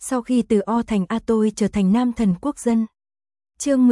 Sau khi từ O thành A tôi trở thành nam thần quốc dân. Chương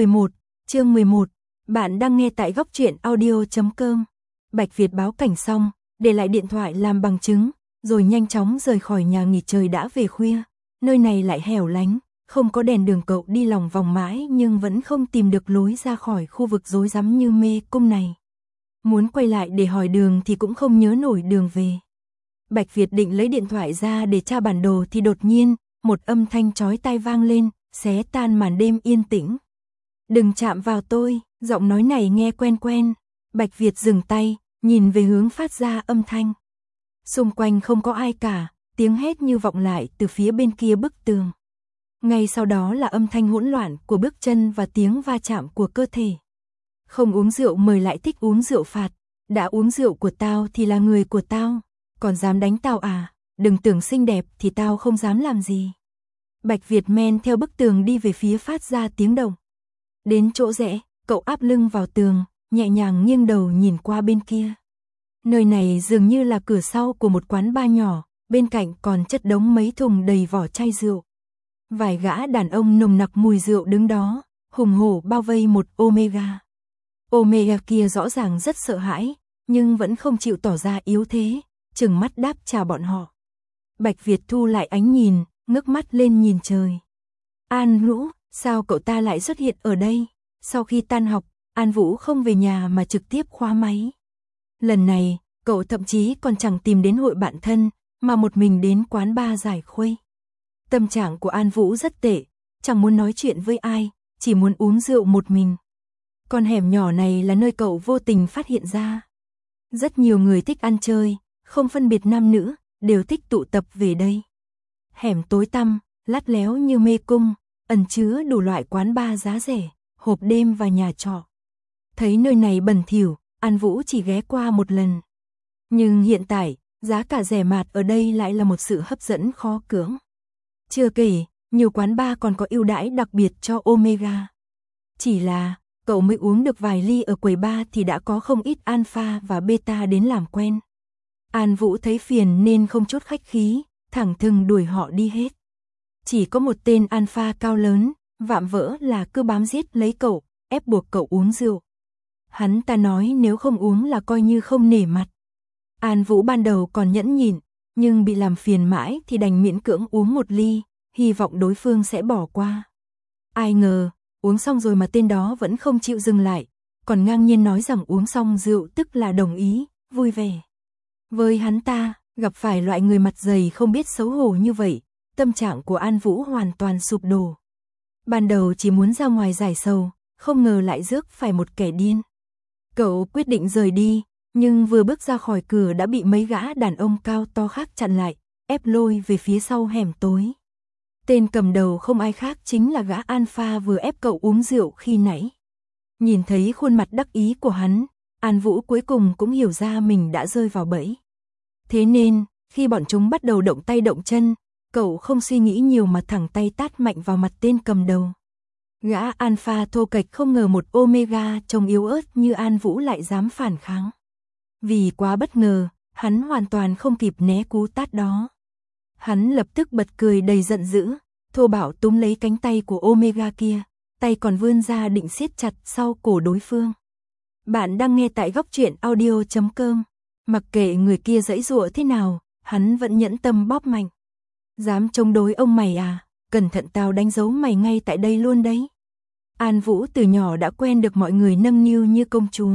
11, bạn đang nghe tại góc truyện audio.com. Bạch Việt báo cảnh xong, để lại điện thoại làm bằng chứng, rồi nhanh chóng rời khỏi nhà nghỉ, trời đã về khuya. Nơi này lại hẻo lánh, không có đèn đường, cậu đi lòng vòng mãi nhưng vẫn không tìm được lối ra khỏi khu vực rối rắm như mê cung này. Muốn quay lại để hỏi đường thì cũng không nhớ nổi đường về. Bạch Việt định lấy điện thoại ra để tra bản đồ thì đột nhiên, một âm thanh chói tai vang lên, xé tan màn đêm yên tĩnh. Đừng chạm vào tôi, giọng nói này nghe quen quen. Bạch Việt dừng tay, nhìn về hướng phát ra âm thanh. Xung quanh không có ai cả, tiếng hét như vọng lại từ phía bên kia bức tường. Ngay sau đó là âm thanh hỗn loạn của bước chân và tiếng va chạm của cơ thể. Không uống rượu mời lại thích uống rượu phạt, đã uống rượu của tao thì là người của tao, còn dám đánh tao à, đừng tưởng xinh đẹp thì tao không dám làm gì. Bạch Việt men theo bức tường đi về phía phát ra tiếng động. Đến chỗ rẽ, cậu áp lưng vào tường, nhẹ nhàng nghiêng đầu nhìn qua bên kia. Nơi này dường như là cửa sau của một quán bar nhỏ, bên cạnh còn chất đống mấy thùng đầy vỏ chai rượu. Vài gã đàn ông nồng nặc mùi rượu đứng đó, hùng hổ bao vây một Omega. Omega kia rõ ràng rất sợ hãi, nhưng vẫn không chịu tỏ ra yếu thế, trừng mắt đáp chào bọn họ. Bạch Việt thu lại ánh nhìn, ngước mắt lên nhìn trời. An Vũ, sao cậu ta lại xuất hiện ở đây? Sau khi tan học, An Vũ không về nhà mà trực tiếp khóa máy. Lần này, cậu thậm chí còn chẳng tìm đến hội bạn thân, mà một mình đến quán bar giải khuây. Tâm trạng của An Vũ rất tệ, chẳng muốn nói chuyện với ai, chỉ muốn uống rượu một mình. Con hẻm nhỏ này là nơi cậu vô tình phát hiện ra. Rất nhiều người thích ăn chơi, không phân biệt nam nữ, đều thích tụ tập về đây. Hẻm tối tăm, lắt léo như mê cung, ẩn chứa đủ loại quán bar giá rẻ, hộp đêm và nhà trọ. Thấy nơi này bẩn thỉu, An Vũ chỉ ghé qua một lần. Nhưng hiện tại, giá cả rẻ mạt ở đây lại là một sự hấp dẫn khó cưỡng. Chưa kể, nhiều quán bar còn có ưu đãi đặc biệt cho Omega. Chỉ là, cậu mới uống được vài ly ở quầy bar thì đã có không ít alpha và beta đến làm quen. An Vũ thấy phiền nên không chút khách khí, thẳng thừng đuổi họ đi hết. Chỉ có một tên alpha cao lớn, vạm vỡ là cứ bám giết lấy cậu, ép buộc cậu uống rượu. Hắn ta nói nếu không uống là coi như không nể mặt. An Vũ ban đầu còn nhẫn nhịn, nhưng bị làm phiền mãi thì đành miễn cưỡng uống một ly, hy vọng đối phương sẽ bỏ qua. Ai ngờ, uống xong rồi mà tên đó vẫn không chịu dừng lại, còn ngang nhiên nói rằng uống xong rượu tức là đồng ý, vui vẻ. Với hắn ta, gặp phải loại người mặt dày không biết xấu hổ như vậy, tâm trạng của An Vũ hoàn toàn sụp đổ. Ban đầu chỉ muốn ra ngoài giải sầu, không ngờ lại rước phải một kẻ điên. Cậu quyết định rời đi, nhưng vừa bước ra khỏi cửa đã bị mấy gã đàn ông cao to khác chặn lại, ép lôi về phía sau hẻm tối. Tên cầm đầu không ai khác chính là gã alpha vừa ép cậu uống rượu khi nãy. Nhìn thấy khuôn mặt đắc ý của hắn, An Vũ cuối cùng cũng hiểu ra mình đã rơi vào bẫy. Thế nên, khi bọn chúng bắt đầu động tay động chân, cậu không suy nghĩ nhiều mà thẳng tay tát mạnh vào mặt tên cầm đầu. Gã alpha thô kệch không ngờ một Omega trông yếu ớt như An Vũ lại dám phản kháng. Vì quá bất ngờ, hắn hoàn toàn không kịp né cú tát đó. Hắn lập tức bật cười đầy giận dữ, thô bạo túm lấy cánh tay của Omega kia, tay còn vươn ra định siết chặt sau cổ đối phương. Bạn đang nghe tại góc truyện audio.com. Mặc kệ người kia giãy giụa thế nào, hắn vẫn nhẫn tâm bóp mạnh. Dám chống đối ông mày à, cẩn thận tao đánh dấu mày ngay tại đây luôn đấy. An Vũ từ nhỏ đã quen được mọi người nâng niu như công chúa.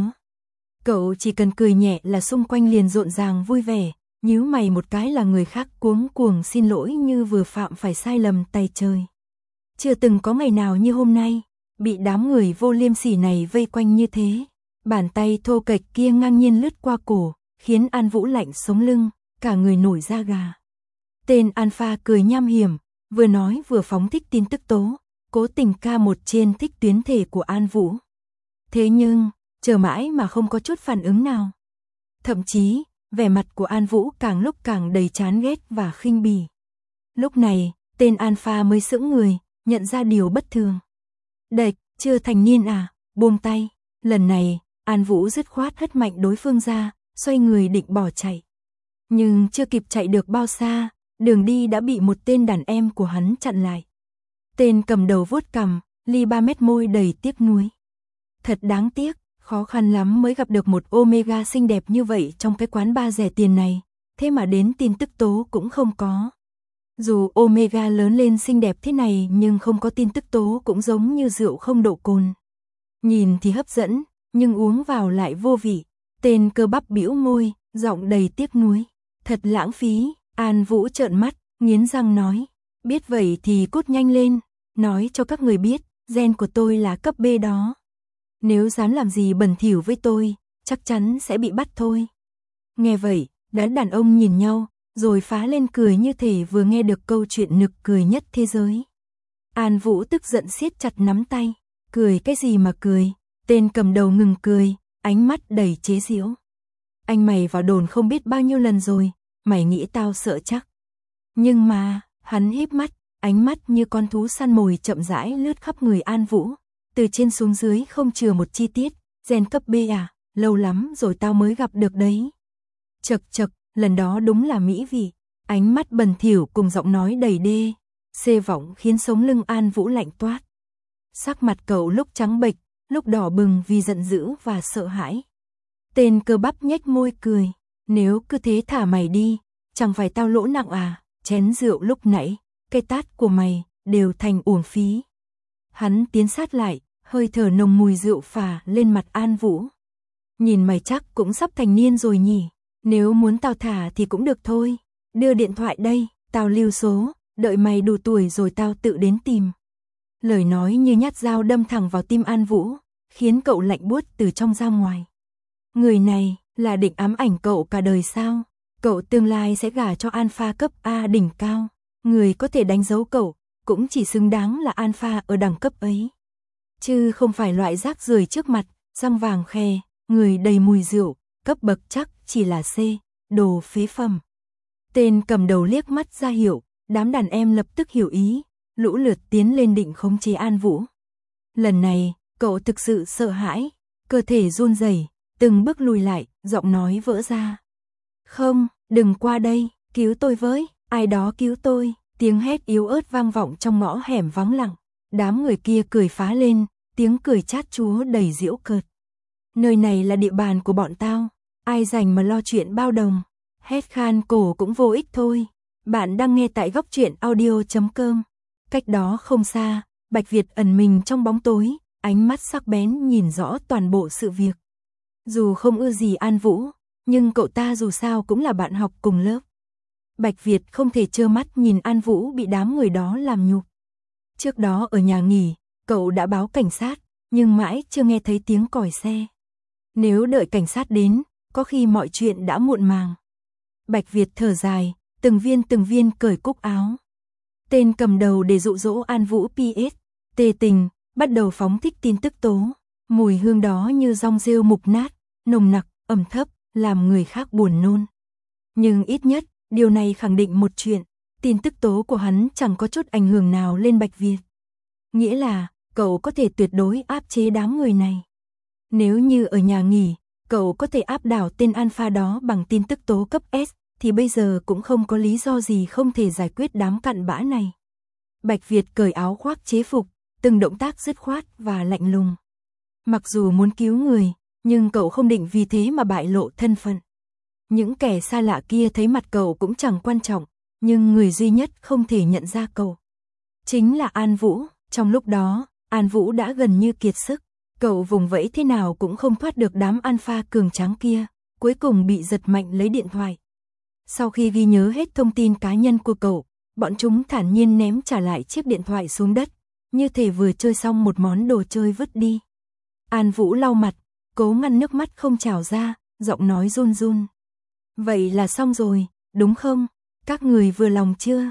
Cậu chỉ cần cười nhẹ là xung quanh liền rộn ràng vui vẻ, nhíu mày một cái là người khác cuống cuồng xin lỗi như vừa phạm phải sai lầm tày trời. Chưa từng có ngày nào như hôm nay, bị đám người vô liêm sỉ này vây quanh như thế. Bàn tay thô kệch kia ngang nhiên lướt qua cổ, khiến An Vũ lạnh sống lưng, cả người nổi da gà. Tên alpha cười nham hiểm, vừa nói vừa phóng thích tin tức tố, cố tình ca một trên thích tuyến thể của An Vũ. Thế nhưng, chờ mãi mà không có chút phản ứng nào. Thậm chí, vẻ mặt của An Vũ càng lúc càng đầy chán ghét và khinh bỉ. Lúc này, tên alpha mới sững người, nhận ra điều bất thường. Đệch, chưa thành niên à, buông tay. Lần này, An Vũ dứt khoát hất mạnh đối phương ra, xoay người định bỏ chạy. Nhưng chưa kịp chạy được bao xa, đường đi đã bị một tên đàn em của hắn chặn lại. Tên cầm đầu vuốt cằm, li 3 mét môi đầy tiếc nuối. Thật đáng tiếc, khó khăn lắm mới gặp được một Omega xinh đẹp như vậy trong cái quán bar rẻ tiền này, thế mà đến tin tức tố cũng không có. Dù Omega lớn lên xinh đẹp thế này nhưng không có tin tức tố cũng giống như rượu không độ cồn. Nhìn thì hấp dẫn, nhưng uống vào lại vô vị. Tên cơ bắp bĩu môi, giọng đầy tiếc nuối. Thật lãng phí. An Vũ trợn mắt, nghiến răng nói. Biết vậy thì cút nhanh lên, nói cho các người biết, gen của tôi là cấp B đó. Nếu dám làm gì bẩn thỉu với tôi, chắc chắn sẽ bị bắt thôi. Nghe vậy, đàn ông nhìn nhau, rồi phá lên cười như thể vừa nghe được câu chuyện nực cười nhất thế giới. An Vũ tức giận siết chặt nắm tay. Cười cái gì mà cười? Tên cầm đầu ngừng cười, ánh mắt đầy chế giễu. Anh mày vào đồn không biết bao nhiêu lần rồi, mày nghĩ tao sợ chắc. Nhưng mà, hắn híp mắt, ánh mắt như con thú săn mồi chậm rãi lướt khắp người An Vũ. Từ trên xuống dưới không chừa một chi tiết, gen cấp B à, lâu lắm rồi tao mới gặp được đấy. Chật chật, lần đó đúng là mỹ vị. Ánh mắt bẩn thỉu cùng giọng nói đầy đê, xê vọng khiến sống lưng An Vũ lạnh toát. Sắc mặt cậu lúc trắng bệch, lúc đỏ bừng vì giận dữ và sợ hãi. Tên cơ bắp nhếch môi cười, nếu cứ thế thả mày đi, chẳng phải tao lỗ nặng à, chén rượu lúc nãy, cái tát của mày, đều thành uổng phí. Hắn tiến sát lại, hơi thở nồng mùi rượu phả lên mặt An Vũ. Nhìn mày chắc cũng sắp thành niên rồi nhỉ, nếu muốn tao thả thì cũng được thôi, đưa điện thoại đây, tao lưu số, đợi mày đủ tuổi rồi tao tự đến tìm. Lời nói như nhát dao đâm thẳng vào tim An Vũ, khiến cậu lạnh buốt từ trong ra ngoài. Người này là định ám ảnh cậu cả đời sao? Cậu tương lai sẽ gả cho alpha cấp A đỉnh cao. Người có thể đánh dấu cậu, cũng chỉ xứng đáng là alpha ở đẳng cấp ấy. Chứ không phải loại rác rưởi trước mặt, răng vàng khè, người đầy mùi rượu, cấp bậc chắc chỉ là C, đồ phế phẩm. Tên cầm đầu liếc mắt ra hiệu, đám đàn em lập tức hiểu ý, lũ lượt tiến lên định khống chế An Vũ. Lần này, cậu thực sự sợ hãi, cơ thể run rẩy, từng bước lùi lại, giọng nói vỡ ra. Không, đừng qua đây, cứu tôi với, ai đó cứu tôi, tiếng hét yếu ớt vang vọng trong ngõ hẻm vắng lặng. Đám người kia cười phá lên, tiếng cười chát chúa đầy giễu cợt. Nơi này là địa bàn của bọn tao, ai rảnh mà lo chuyện bao đồng, hét khan cổ cũng vô ích thôi. Bạn đang nghe tại góc truyện audio.com. Cách đó không xa, Bạch Việt ẩn mình trong bóng tối, ánh mắt sắc bén nhìn rõ toàn bộ sự việc. Dù không ưa gì An Vũ, nhưng cậu ta dù sao cũng là bạn học cùng lớp. Bạch Việt không thể trơ mắt nhìn An Vũ bị đám người đó làm nhục. Trước đó ở nhà nghỉ, cậu đã báo cảnh sát, nhưng mãi chưa nghe thấy tiếng còi xe. Nếu đợi cảnh sát đến, có khi mọi chuyện đã muộn màng. Bạch Việt thở dài, từng viên cởi cúc áo. Tên cầm đầu để dụ dỗ An Vũ PS, tê tình, bắt đầu phóng thích tin tức tố. Mùi hương đó như rong rêu mục nát, nồng nặc, ẩm thấp, làm người khác buồn nôn. Nhưng ít nhất, điều này khẳng định một chuyện, tin tức tố của hắn chẳng có chút ảnh hưởng nào lên Bạch Việt. Nghĩa là, cậu có thể tuyệt đối áp chế đám người này. Nếu như ở nhà nghỉ, cậu có thể áp đảo tên alpha đó bằng tin tức tố cấp S, thì bây giờ cũng không có lý do gì không thể giải quyết đám cặn bã này. Bạch Việt cởi áo khoác chế phục, từng động tác dứt khoát và lạnh lùng. Mặc dù muốn cứu người, nhưng cậu không định vì thế mà bại lộ thân phận. Những kẻ xa lạ kia thấy mặt cậu cũng chẳng quan trọng, nhưng người duy nhất không thể nhận ra cậu chính là An Vũ. Trong lúc đó, An Vũ đã gần như kiệt sức, cậu vùng vẫy thế nào cũng không thoát được đám alpha cường tráng kia, cuối cùng bị giật mạnh lấy điện thoại. Sau khi ghi nhớ hết thông tin cá nhân của cậu, bọn chúng thản nhiên ném trả lại chiếc điện thoại xuống đất, như thể vừa chơi xong một món đồ chơi vứt đi. An Vũ lau mặt, cố ngăn nước mắt không trào ra, giọng nói run run. Vậy là xong rồi, đúng không? Các người vừa lòng chưa?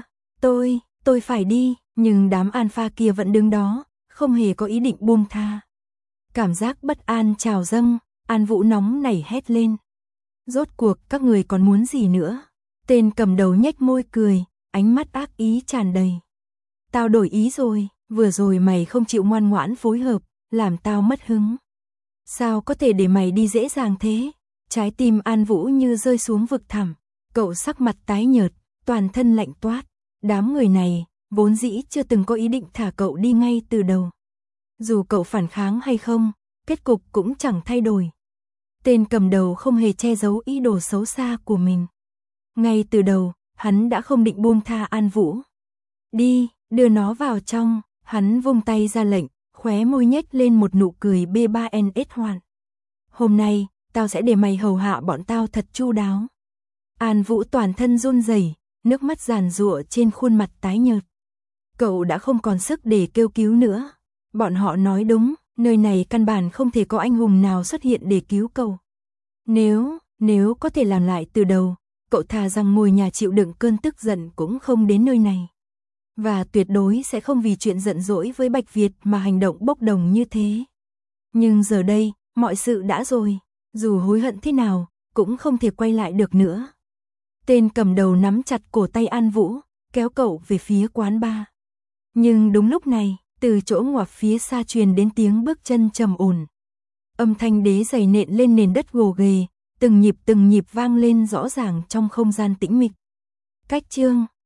Tôi phải đi, nhưng đám alpha kia vẫn đứng đó, không hề có ý định buông tha. Cảm giác bất an trào dâng, An Vũ nóng nảy hét lên. Rốt cuộc các người còn muốn gì nữa? Tên cầm đầu nhếch môi cười, ánh mắt ác ý tràn đầy. Tao đổi ý rồi, vừa rồi mày không chịu ngoan ngoãn phối hợp, làm tao mất hứng. Sao có thể để mày đi dễ dàng thế? Trái tim An Vũ như rơi xuống vực thẳm, cậu sắc mặt tái nhợt, toàn thân lạnh toát. Đám người này, vốn dĩ chưa từng có ý định thả cậu đi ngay từ đầu. Dù cậu phản kháng hay không, kết cục cũng chẳng thay đổi. Tên cầm đầu không hề che giấu ý đồ xấu xa của mình. Ngay từ đầu, hắn đã không định buông tha An Vũ. Đi, đưa nó vào trong, hắn vung tay ra lệnh, khóe môi nhếch lên một nụ cười B3NS hoàn. Hôm nay, tao sẽ để mày hầu hạ bọn tao thật chu đáo. An Vũ toàn thân run rẩy, nước mắt giàn giụa trên khuôn mặt tái nhợt. Cậu đã không còn sức để kêu cứu nữa. Bọn họ nói đúng, nơi này căn bản không thể có anh hùng nào xuất hiện để cứu cậu. Nếu có thể làm lại từ đầu, cậu thà rằng ngồi nhà chịu đựng cơn tức giận cũng không đến nơi này. Và tuyệt đối sẽ không vì chuyện giận dỗi với Bạch Việt mà hành động bốc đồng như thế. Nhưng giờ đây, mọi sự đã rồi, dù hối hận thế nào, cũng không thể quay lại được nữa. Tên cầm đầu nắm chặt cổ tay An Vũ, kéo cậu về phía quán bar. Nhưng đúng lúc này, từ chỗ ngoặt phía xa truyền đến tiếng bước chân trầm ổn. Âm thanh đế giày nện lên nền đất gồ ghề, từng nhịp vang lên rõ ràng trong không gian tĩnh mịch. Cách chương